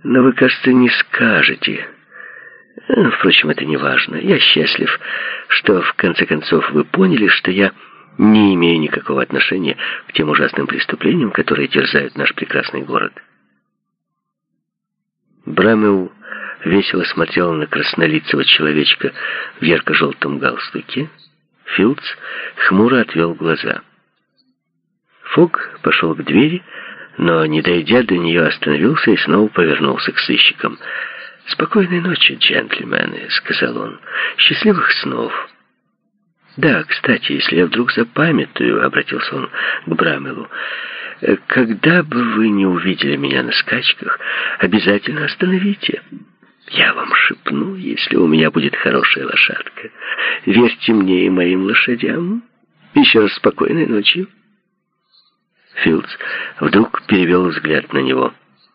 Но вы, кажется, не скажете. Впрочем, это не важно. Я счастлив, что в конце концов вы поняли, что я не имею никакого отношения к тем ужасным преступлениям, которые терзают наш прекрасный город. Брамел весело смотрел на краснолицего человечка в ярко-желтом галстуке. Филдс хмуро отвел глаза. Фогг пошел к двери, но, не дойдя до нее, остановился и снова повернулся к сыщикам. «Спокойной ночи, джентльмены», — сказал он. «Счастливых снов». «Да, кстати, если я вдруг запамятую», — обратился он к Брамелу, «когда бы вы не увидели меня на скачках, обязательно остановите. Я вам шепну, если у меня будет хорошая лошадка. Верьте мне и моим лошадям. Еще раз спокойной ночи». Филдс вдруг перевел взгляд на него.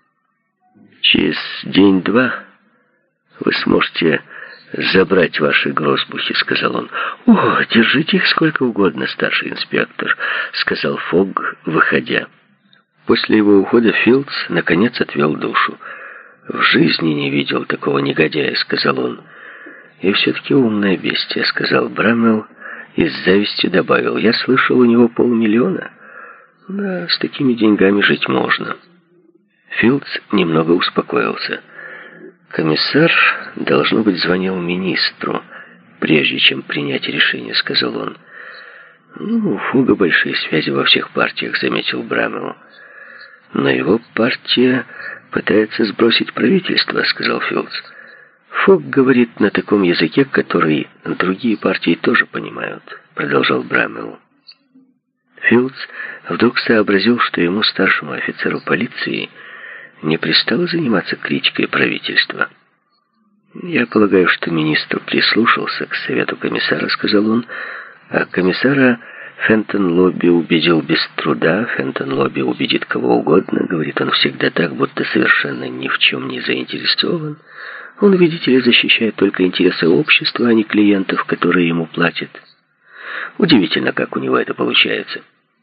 «Через день-два вы сможете забрать ваши грозбухи», — сказал он. «О, держите их сколько угодно, старший инспектор», — сказал Фогг, выходя. После его ухода Филдс наконец отвел душу. «В жизни не видел такого негодяя», — сказал он. «И все-таки умное бестия», — сказал Брамел и с завистью добавил. «Я слышал, у него 500 000. Да, с такими деньгами жить можно». Филдс немного успокоился. «Комиссар, должно быть, звонил министру, прежде чем принять решение», — сказал он. «Ну, у Фогга большие связи во всех партиях», — заметил Брамел. «Но его партия пытается сбросить правительство», — сказал Филдс. «Фогг говорит на таком языке, который другие партии тоже понимают», — продолжал Брамел. Филдс вдруг сообразил, что ему, старшему офицеру полиции, не пристало заниматься критикой правительства. «Я полагаю, что министр прислушался к совету комиссара», — сказал он, «а комиссара Фентон-Лобби убедил без труда. Фентон-Лобби убедит кого угодно. Говорит он всегда так, будто совершенно ни в чем не заинтересован. Он, видите ли, защищает только интересы общества, а не клиентов, которые ему платят. Удивительно, как у него это получается».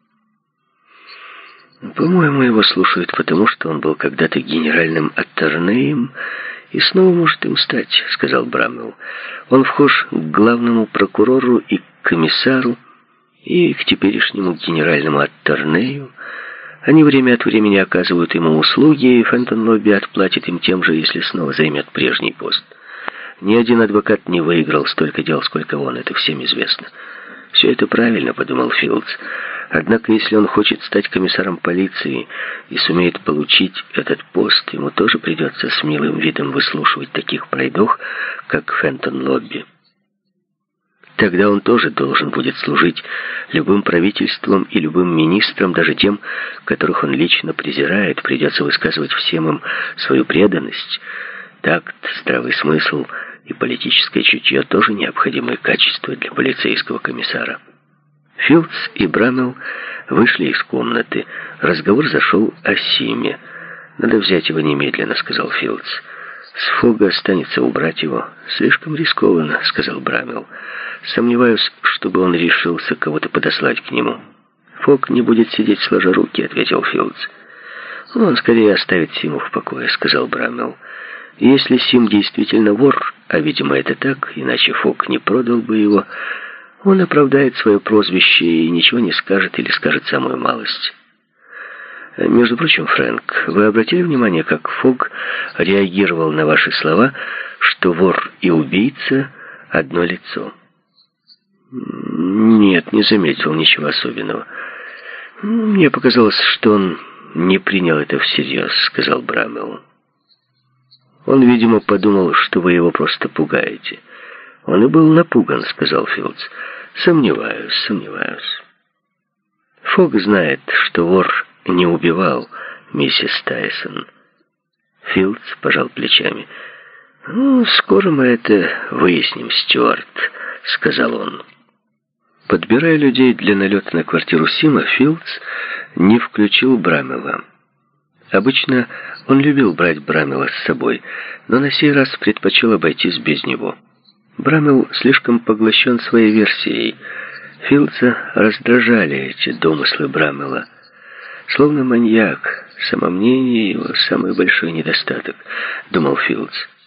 «По-моему, его слушают потому, что он был когда-то генеральным атторнеем и снова может им стать», — сказал Брамел. «Он вхож к главному прокурору и к комиссару, и к теперешнему генеральному атторнею. Они время от времени оказывают ему услуги, и Фентон-Лобби отплатит им тем же, если снова займет прежний пост. Ни один адвокат не выиграл столько дел, сколько он, это всем известно». «Все это правильно», — подумал Филдс. «Однако, если он хочет стать комиссаром полиции и сумеет получить этот пост, ему тоже придется с милым видом выслушивать таких пройдох, как Фентон-Лобби. Тогда он тоже должен будет служить любым правительством и любым министрам, даже тем, которых он лично презирает. Придется высказывать всем им свою преданность. Такт, здравый смысл и политическое чутье тоже необходимые качества для полицейского комиссара». Филдс и Брамел вышли из комнаты. Разговор зашел о Симе. «Надо взять его немедленно», — сказал Филдс. «С Фогга останется убрать его. Слишком рискованно», — сказал Брамел. «Сомневаюсь, чтобы он решился кого-то подослать к нему». «Фогг не будет сидеть сложа руки», — ответил Филдс. «Он скорее оставит Симу в покое», — сказал Брамел. «Если Сим действительно вор, а, видимо, это так, иначе Фогг не продал бы его, он оправдает свое прозвище и ничего не скажет или скажет самую малость». «Между прочим, Фрэнк, вы обратили внимание, как Фогг реагировал на ваши слова, что вор и убийца — одно лицо?» «Нет, не заметил ничего особенного. Мне показалось, что он не принял это всерьез», — сказал Брамел. «Он, видимо, подумал, что вы его просто пугаете». «Он и был напуган», — сказал Филдс. «Сомневаюсь. Фогг знает, что вор не убивал миссис Тайсон». Филдс пожал плечами. «Скоро мы это выясним, Стюарт», — сказал он. Подбирая людей для налета на квартиру Сима, Филдс не включил Брамела. Обычно он любил брать Брамела с собой, но на сей раз предпочел обойтись без него. Брамел слишком поглощен своей версией. Филдса раздражали эти домыслы Брамела. Словно маньяк, Самомнение — его самый большой недостаток, думал Филдс.